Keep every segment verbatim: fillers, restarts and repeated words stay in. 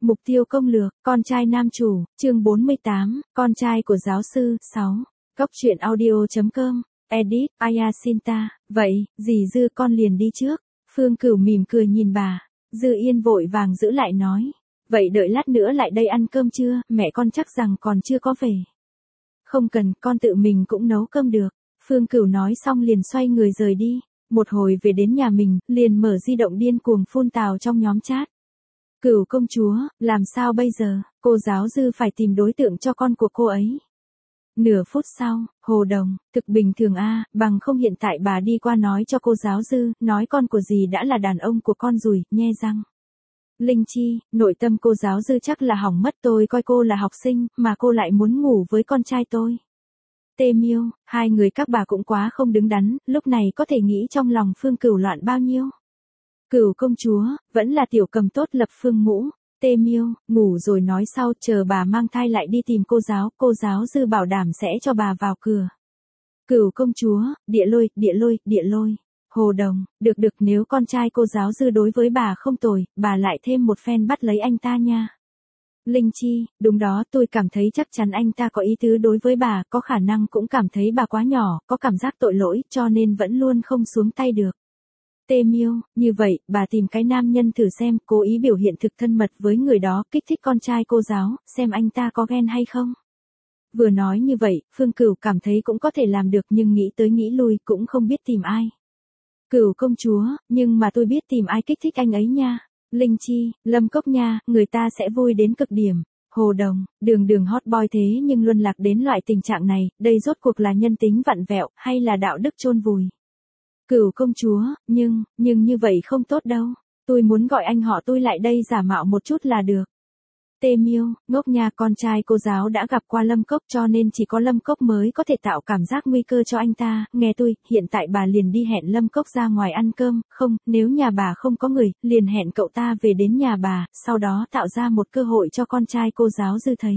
Mục tiêu công lược, con trai nam chủ, chương bốn mươi tám, con trai của giáo sư, sáu. Góc truyện audio.com, edit, Ayasinta, vậy, dì Dư con liền đi trước. Phương Cửu mỉm cười nhìn bà, Dư Yên vội vàng giữ lại nói. Vậy đợi lát nữa lại đây ăn cơm trưa, mẹ con chắc rằng còn chưa có về. Không cần, con tự mình cũng nấu cơm được. Phương Cửu nói xong liền xoay người rời đi. Một hồi về đến nhà mình, liền mở di động điên cuồng phun tào trong nhóm chat. Cửu công chúa, làm sao bây giờ, cô giáo Dư phải tìm đối tượng cho con của cô ấy. Nửa phút sau, Hồ Đồng, thực bình thường a, bằng không hiện tại bà đi qua nói cho cô giáo Dư, nói con của dì đã là đàn ông của con rồi, nhe răng. Linh Chi, nội tâm cô giáo Dư chắc là hỏng mất, tôi coi cô là học sinh, mà cô lại muốn ngủ với con trai tôi. Tê Miêu, hai người các bà cũng quá không đứng đắn, lúc này có thể nghĩ trong lòng Phương Cửu loạn bao nhiêu. Cửu công chúa, vẫn là tiểu cầm tốt lập Phương Mũ. Tê Miêu, ngủ rồi nói sau, chờ bà mang thai lại đi tìm cô giáo, cô giáo Dư bảo đảm sẽ cho bà vào cửa. Cửu công chúa, địa lôi, địa lôi, địa lôi. Hồ Đồng, được được, nếu con trai cô giáo Dư đối với bà không tồi, bà lại thêm một phen bắt lấy anh ta nha. Linh Chi, đúng đó, tôi cảm thấy chắc chắn anh ta có ý tứ đối với bà, có khả năng cũng cảm thấy bà quá nhỏ, có cảm giác tội lỗi, cho nên vẫn luôn không xuống tay được. Tê Miêu, như vậy, bà tìm cái nam nhân thử xem, cố ý biểu hiện thực thân mật với người đó, kích thích con trai cô giáo, xem anh ta có ghen hay không. Vừa nói như vậy, Phương Cửu cảm thấy cũng có thể làm được, nhưng nghĩ tới nghĩ lui cũng không biết tìm ai. Cửu công chúa, nhưng mà tôi biết tìm ai kích thích anh ấy nha. Linh Chi, Lâm Cốc nha, người ta sẽ vui đến cực điểm. Hồ Đồng, đường đường hot boy thế nhưng luân lạc đến loại tình trạng này, đây rốt cuộc là nhân tính vặn vẹo, hay là đạo đức chôn vùi. Cửu công chúa, nhưng, nhưng như vậy không tốt đâu. Tôi muốn gọi anh họ tôi lại đây giả mạo một chút là được. Tê Miêu, ngốc nha, con trai cô giáo đã gặp qua Lâm Cốc cho nên chỉ có Lâm Cốc mới có thể tạo cảm giác nguy cơ cho anh ta. Nghe tôi, hiện tại bà liền đi hẹn Lâm Cốc ra ngoài ăn cơm, không, nếu nhà bà không có người, liền hẹn cậu ta về đến nhà bà, sau đó tạo ra một cơ hội cho con trai cô giáo Dư thấy.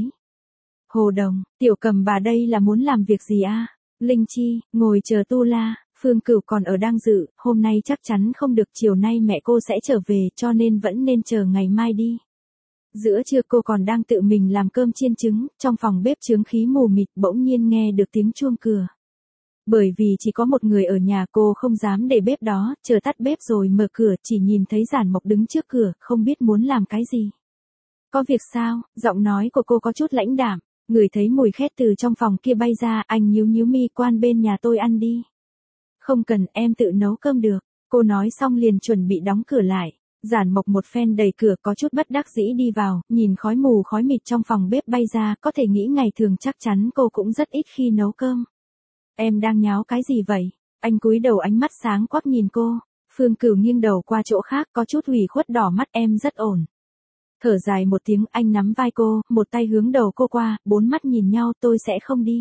Hồ Đồng, tiểu cầm bà đây là muốn làm việc gì a? Linh Chi, ngồi chờ tu la. Phương Cửu còn ở đang dự, hôm nay chắc chắn không được, chiều nay mẹ cô sẽ trở về cho nên vẫn nên chờ ngày mai đi. Giữa trưa cô còn đang tự mình làm cơm chiên trứng, trong phòng bếp chướng khí mù mịt bỗng nhiên nghe được tiếng chuông cửa. Bởi vì chỉ có một người ở nhà cô không dám để bếp đó, chờ tắt bếp rồi mở cửa chỉ nhìn thấy Giản Mộc đứng trước cửa, không biết muốn làm cái gì. Có việc sao, giọng nói của cô có chút lãnh đạm, người thấy mùi khét từ trong phòng kia bay ra, anh nhíu nhíu mi, quan bên nhà tôi ăn đi. Không cần, em tự nấu cơm được, cô nói xong liền chuẩn bị đóng cửa lại. Giản Mộc một phen đẩy cửa có chút bất đắc dĩ đi vào, nhìn khói mù khói mịt trong phòng bếp bay ra, có thể nghĩ ngày thường chắc chắn cô cũng rất ít khi nấu cơm. Em đang nháo cái gì vậy? Anh cúi đầu, ánh mắt sáng quắc nhìn cô. Phương Cửu nghiêng đầu qua chỗ khác, có chút ủy khuất, đỏ mắt. Em rất ổn. Thở dài một tiếng, anh nắm vai cô, một tay hướng đầu cô qua, bốn mắt nhìn nhau. Tôi sẽ không đi.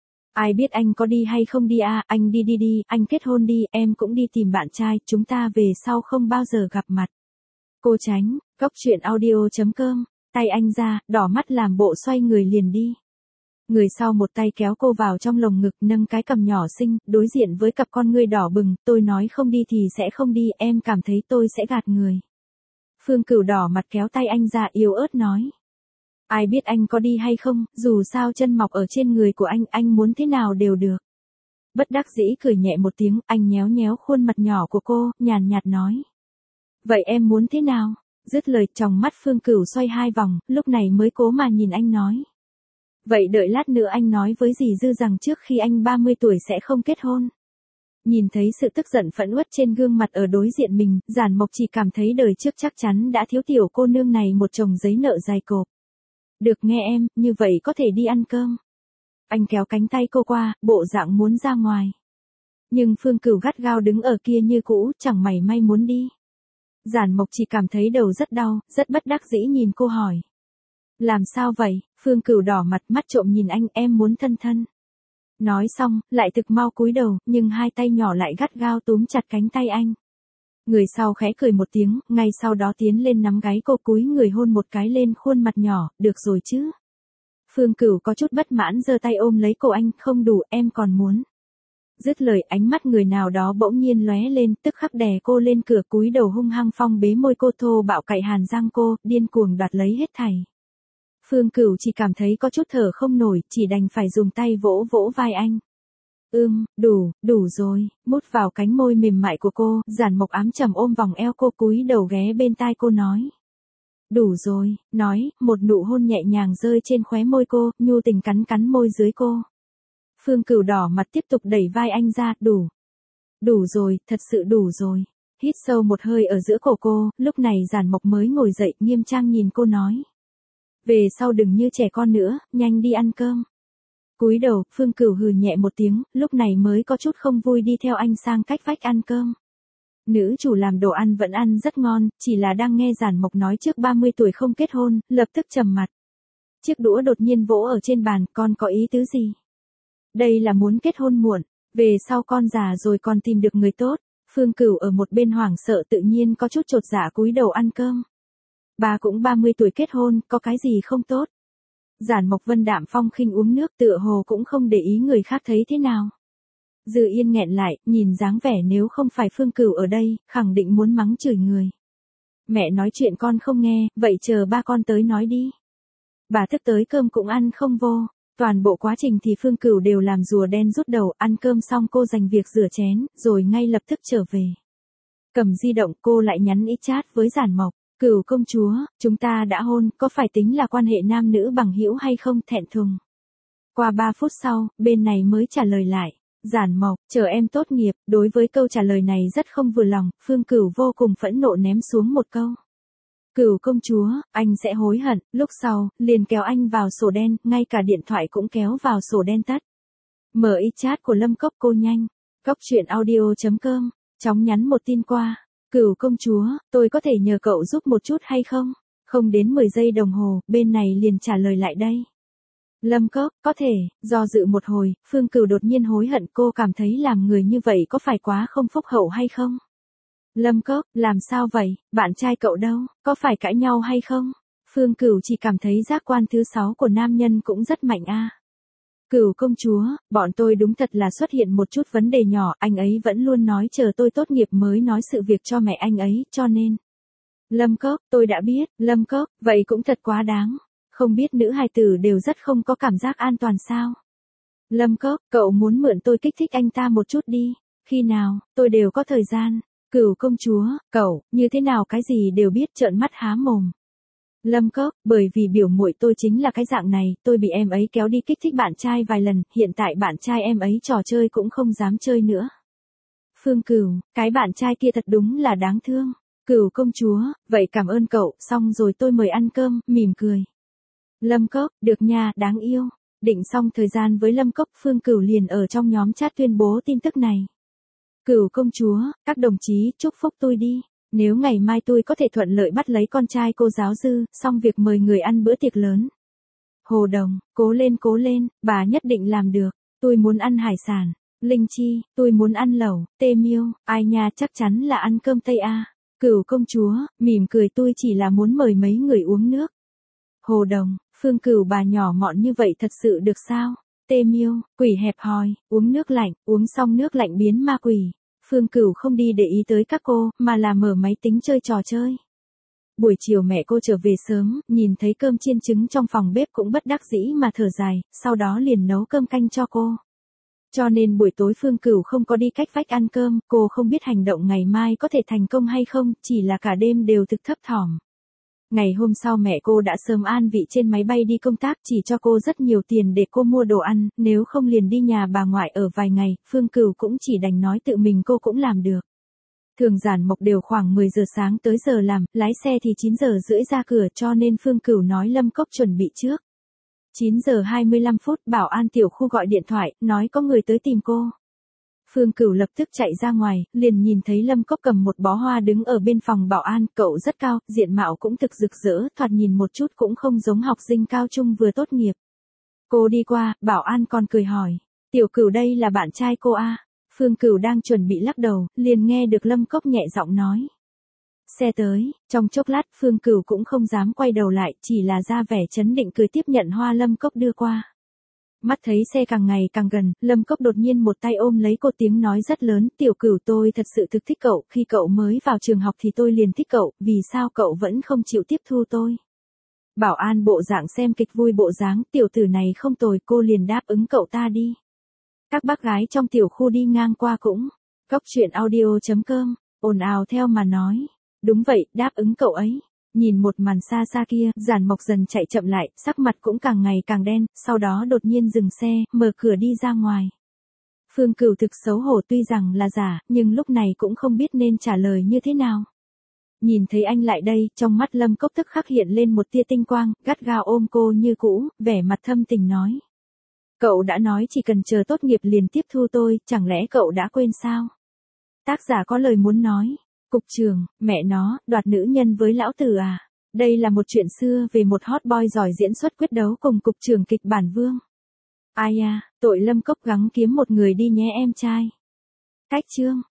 Ai biết anh có đi hay không đi à, anh đi đi đi, anh kết hôn đi, em cũng đi tìm bạn trai, chúng ta về sau không bao giờ gặp mặt. Cô tránh, góc truyện audio.com, tay anh ra, đỏ mắt làm bộ xoay người liền đi. Người sau một tay kéo cô vào trong lồng ngực, nâng cái cằm nhỏ xinh, đối diện với cặp con ngươi đỏ bừng, tôi nói không đi thì sẽ không đi, em cảm thấy tôi sẽ gạt người. Phương Cửu đỏ mặt kéo tay anh ra, yếu ớt nói. Ai biết anh có đi hay không, dù sao chân mọc ở trên người của anh, anh muốn thế nào đều được. Bất đắc dĩ cười nhẹ một tiếng, anh nhéo nhéo khuôn mặt nhỏ của cô, nhàn nhạt nói. Vậy em muốn thế nào? Dứt lời, tròng mắt Phương Cửu xoay hai vòng, lúc này mới cố mà nhìn anh nói. Vậy đợi lát nữa anh nói với dì Dư rằng trước khi anh ba mươi tuổi sẽ không kết hôn. Nhìn thấy sự tức giận phẫn uất trên gương mặt ở đối diện mình, Giản Mộc chỉ cảm thấy đời trước chắc chắn đã thiếu tiểu cô nương này một chồng giấy nợ dài cộp. Được nghe em, như vậy có thể đi ăn cơm. Anh kéo cánh tay cô qua, bộ dạng muốn ra ngoài. Nhưng Phương Cửu gắt gao đứng ở kia như cũ, chẳng mảy may muốn đi. Giản Mộc chỉ cảm thấy đầu rất đau, rất bất đắc dĩ nhìn cô hỏi. Làm sao vậy? Phương Cửu đỏ mặt, mắt trộm nhìn anh, em muốn thân thân. Nói xong, lại thực mau cúi đầu, nhưng hai tay nhỏ lại gắt gao túm chặt cánh tay anh. Người sau khẽ cười một tiếng, ngay sau đó tiến lên nắm gáy cô, cúi người hôn một cái lên khuôn mặt nhỏ, được rồi chứ. Phương Cửu có chút bất mãn giơ tay ôm lấy cổ anh, không đủ, em còn muốn. Dứt lời ánh mắt người nào đó bỗng nhiên lóe lên, tức khắc đè cô lên cửa, cúi đầu hung hăng phong bế môi cô, thô bạo cạy hàn răng cô, điên cuồng đoạt lấy hết thảy. Phương Cửu chỉ cảm thấy có chút thở không nổi, chỉ đành phải dùng tay vỗ vỗ vai anh. Ưm, đủ, đủ rồi, mút vào cánh môi mềm mại của cô, Giản Mộc ám trầm ôm vòng eo cô, cúi đầu ghé bên tai cô nói. Đủ rồi, nói, một nụ hôn nhẹ nhàng rơi trên khóe môi cô, nhu tình cắn cắn môi dưới cô. Phương Cửu đỏ mặt tiếp tục đẩy vai anh ra, đủ. Đủ rồi, thật sự đủ rồi. Hít sâu một hơi ở giữa cổ cô, lúc này Giản Mộc mới ngồi dậy, nghiêm trang nhìn cô nói. Về sau đừng như trẻ con nữa, nhanh đi ăn cơm. Cúi đầu, Phương Cửu hừ nhẹ một tiếng, lúc này mới có chút không vui đi theo anh sang cách vách ăn cơm. Nữ chủ làm đồ ăn vẫn ăn rất ngon, chỉ là đang nghe Giản Mộc nói trước ba mươi tuổi không kết hôn, lập tức trầm mặt. Chiếc đũa đột nhiên vỗ ở trên bàn, con có ý tứ gì? Đây là muốn kết hôn muộn, về sau con già rồi còn tìm được người tốt. Phương Cửu ở một bên hoảng sợ tự nhiên có chút chột dạ cúi đầu ăn cơm. Bà cũng ba mươi tuổi kết hôn, có cái gì không tốt? Giản Mộc Vân đạm phong khinh uống nước, tựa hồ cũng không để ý người khác thấy thế nào. Dư Yên nghẹn lại, nhìn dáng vẻ nếu không phải Phương Cửu ở đây, khẳng định muốn mắng chửi người. Mẹ nói chuyện con không nghe, vậy chờ ba con tới nói đi. Bà thức tới cơm cũng ăn không vô. Toàn bộ quá trình thì Phương Cửu đều làm rùa đen rút đầu, ăn cơm xong cô dành việc rửa chén, rồi ngay lập tức trở về. Cầm di động cô lại nhắn ý chat với Giản Mộc. Cửu công chúa, chúng ta đã hôn, có phải tính là quan hệ nam nữ bằng hữu hay không, thẹn thùng. Qua ba phút sau, bên này mới trả lời lại. Giản Mộc, chờ em tốt nghiệp, đối với câu trả lời này rất không vừa lòng, Phương Cửu vô cùng phẫn nộ ném xuống một câu. Cửu công chúa, anh sẽ hối hận, lúc sau, liền kéo anh vào sổ đen, ngay cả điện thoại cũng kéo vào sổ đen tắt. Mở y chat của Lâm Cốc cô nhanh. Cốc truyện audio chấm com, chóng nhắn một tin qua. Cửu công chúa, tôi có thể nhờ cậu giúp một chút hay không? Không đến mười giây đồng hồ, bên này liền trả lời lại đây. Lâm Cốc, có thể, do dự một hồi, Phương Cửu đột nhiên hối hận, cô cảm thấy làm người như vậy có phải quá không phúc hậu hay không? Lâm Cốc, làm sao vậy, bạn trai cậu đâu, có phải cãi nhau hay không? Phương Cửu chỉ cảm thấy giác quan thứ sáu của nam nhân cũng rất mạnh a. À. Cửu công chúa, bọn tôi đúng thật là xuất hiện một chút vấn đề nhỏ, anh ấy vẫn luôn nói chờ tôi tốt nghiệp mới nói sự việc cho mẹ anh ấy, cho nên. Lâm Cốc, tôi đã biết, Lâm Cốc, vậy cũng thật quá đáng. Không biết nữ hài tử đều rất không có cảm giác an toàn sao? Lâm Cốc, cậu muốn mượn tôi kích thích anh ta một chút đi, khi nào, tôi đều có thời gian. Cửu công chúa, cậu, như thế nào cái gì đều biết, trợn mắt há mồm. Lâm Cốc, bởi vì biểu muội tôi chính là cái dạng này, tôi bị em ấy kéo đi kích thích bạn trai vài lần, hiện tại bạn trai em ấy trò chơi cũng không dám chơi nữa. Phương Cửu, cái bạn trai kia thật đúng là đáng thương. Cửu công chúa, vậy cảm ơn cậu, xong rồi tôi mời ăn cơm, mỉm cười. Lâm Cốc, được nha, đáng yêu. Định xong thời gian với Lâm Cốc, Phương Cửu liền ở trong nhóm chat tuyên bố tin tức này. Cửu công chúa, các đồng chí, chúc phúc tôi đi. Nếu ngày mai tôi có thể thuận lợi bắt lấy con trai cô giáo Dư, xong việc mời người ăn bữa tiệc lớn. Hồ Đồng, cố lên cố lên, bà nhất định làm được. Tôi muốn ăn hải sản. Linh Chi, tôi muốn ăn lẩu. Tê Miêu, ai nha, chắc chắn là ăn cơm Tây A. Cửu công chúa, mỉm cười, tôi chỉ là muốn mời mấy người uống nước. Hồ Đồng, Phương Cửu bà nhỏ mọn như vậy thật sự được sao? Tê Miêu, quỷ hẹp hòi, uống nước lạnh, uống xong nước lạnh biến ma quỷ. Phương Cửu không đi để ý tới các cô, mà là mở máy tính chơi trò chơi. Buổi chiều mẹ cô trở về sớm, nhìn thấy cơm chiên trứng trong phòng bếp cũng bất đắc dĩ mà thở dài, sau đó liền nấu cơm canh cho cô. Cho nên buổi tối Phương Cửu không có đi cách vách ăn cơm, cô không biết hành động ngày mai có thể thành công hay không, chỉ là cả đêm đều thực thấp thỏm. Ngày hôm sau mẹ cô đã sớm an vị trên máy bay đi công tác, chỉ cho cô rất nhiều tiền để cô mua đồ ăn, nếu không liền đi nhà bà ngoại ở vài ngày, Phương Cửu cũng chỉ đành nói tự mình cô cũng làm được. Thường Giản Mộc đều khoảng mười giờ sáng tới giờ làm, lái xe thì chín giờ rưỡi ra cửa, cho nên Phương Cửu nói Lâm Cốc chuẩn bị trước. chín giờ hai mươi lăm phút, bảo an tiểu khu gọi điện thoại, nói có người tới tìm cô. Phương Cửu lập tức chạy ra ngoài, liền nhìn thấy Lâm Cốc cầm một bó hoa đứng ở bên phòng bảo an, cậu rất cao, diện mạo cũng thực rực rỡ, thoạt nhìn một chút cũng không giống học sinh cao trung vừa tốt nghiệp. Cô đi qua, bảo an còn cười hỏi, tiểu Cửu đây là bạn trai cô a? Phương Cửu đang chuẩn bị lắc đầu, liền nghe được Lâm Cốc nhẹ giọng nói. Xe tới, trong chốc lát Phương Cửu cũng không dám quay đầu lại, chỉ là ra vẻ chấn định cười tiếp nhận hoa Lâm Cốc đưa qua. Mắt thấy xe càng ngày càng gần, Lâm Cốc đột nhiên một tay ôm lấy cô, tiếng nói rất lớn, tiểu cửu, tôi thật sự thực thích cậu, khi cậu mới vào trường học thì tôi liền thích cậu, vì sao cậu vẫn không chịu tiếp thu tôi? Bảo an bộ dạng xem kịch vui bộ dáng, tiểu tử này không tồi, cô liền đáp ứng cậu ta đi. Các bác gái trong tiểu khu đi ngang qua cũng, Góc truyện audio chấm com, ồn ào theo mà nói. Đúng vậy, đáp ứng cậu ấy. Nhìn một màn xa xa kia, Giản Mộc dần chạy chậm lại, sắc mặt cũng càng ngày càng đen, sau đó đột nhiên dừng xe, mở cửa đi ra ngoài. Phương Cửu thực xấu hổ, tuy rằng là giả, nhưng lúc này cũng không biết nên trả lời như thế nào. Nhìn thấy anh lại đây, trong mắt Lâm Cốc tức khắc hiện lên một tia tinh quang, gắt gao ôm cô như cũ, vẻ mặt thâm tình nói. Cậu đã nói chỉ cần chờ tốt nghiệp liền tiếp thu tôi, chẳng lẽ cậu đã quên sao? Tác giả có lời muốn nói. Cục trưởng, mẹ nó, đoạt nữ nhân với lão tử à? Đây là một chuyện xưa về một hot boy giỏi diễn xuất quyết đấu cùng cục trưởng kịch bản Vương. Ai à, tội Lâm Cốc gắng kiếm một người đi nhé em trai. Cách chương.